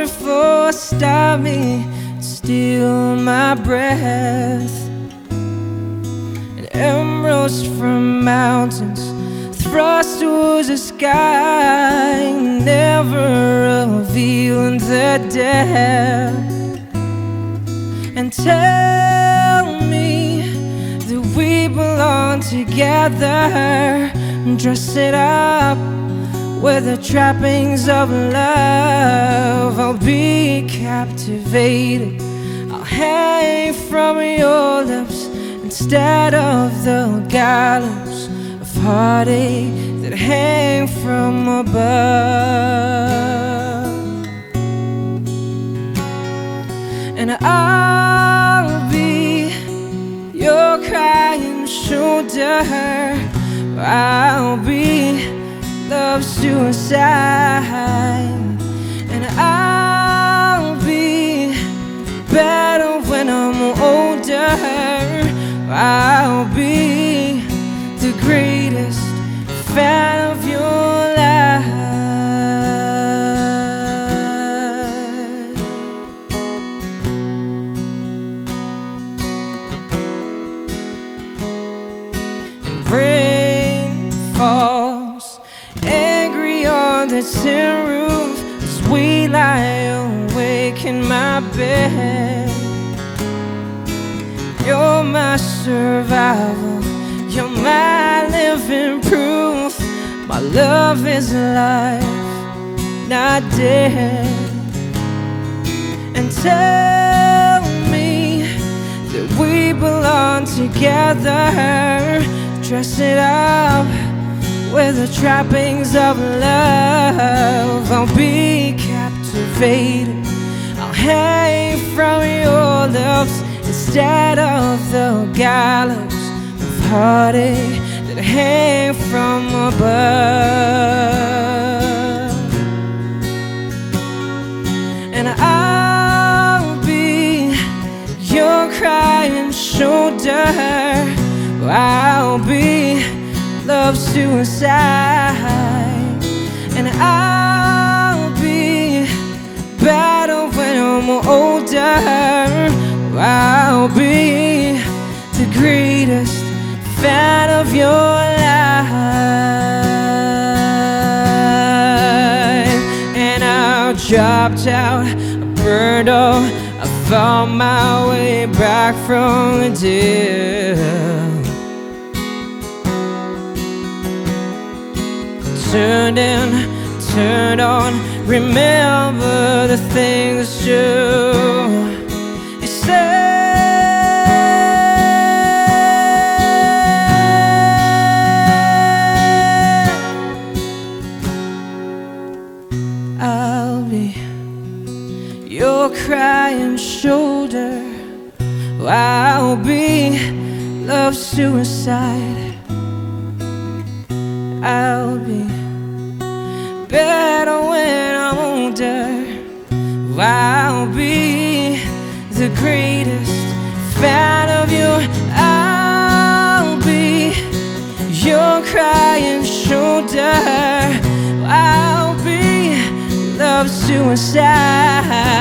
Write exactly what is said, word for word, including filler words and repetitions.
wonderful, stop me, steal my breath. And emeralds from mountains thrust towards the sky, never revealing their depth. And tell me that we belong together, dress it up with the trappings of love. I'll be captivated, I'll hang from your lips instead of the gallows of heartache that hang from above. And I'll be your crying shoulder, I'll be love's suicide. And I'll be better when I'm older, I'll be the greatest fan of your life. And rain falls angry on the tin roof as we lie awake in my bed. You're my survival, you're my living proof. My love is alive, not dead. And tell me that we belong together, dress it up with the trappings of love. I'll be captivated, I'll hang from your lips instead of the gallows of heartache that hang from above. And I'll be your crying shoulder, I'll be love's suicide. And I'll be better when I'm older, I'll be the greatest fan of your life. And I dropped out, I burned up, I found my way back from the dead. Turned in, turned on, remember the things you I'll be your crying shoulder, I'll be love's suicide. I'll be better when I'm older, I'll be the greatest fan of you. I'll be your crying shoulder, I'll be love's suicide.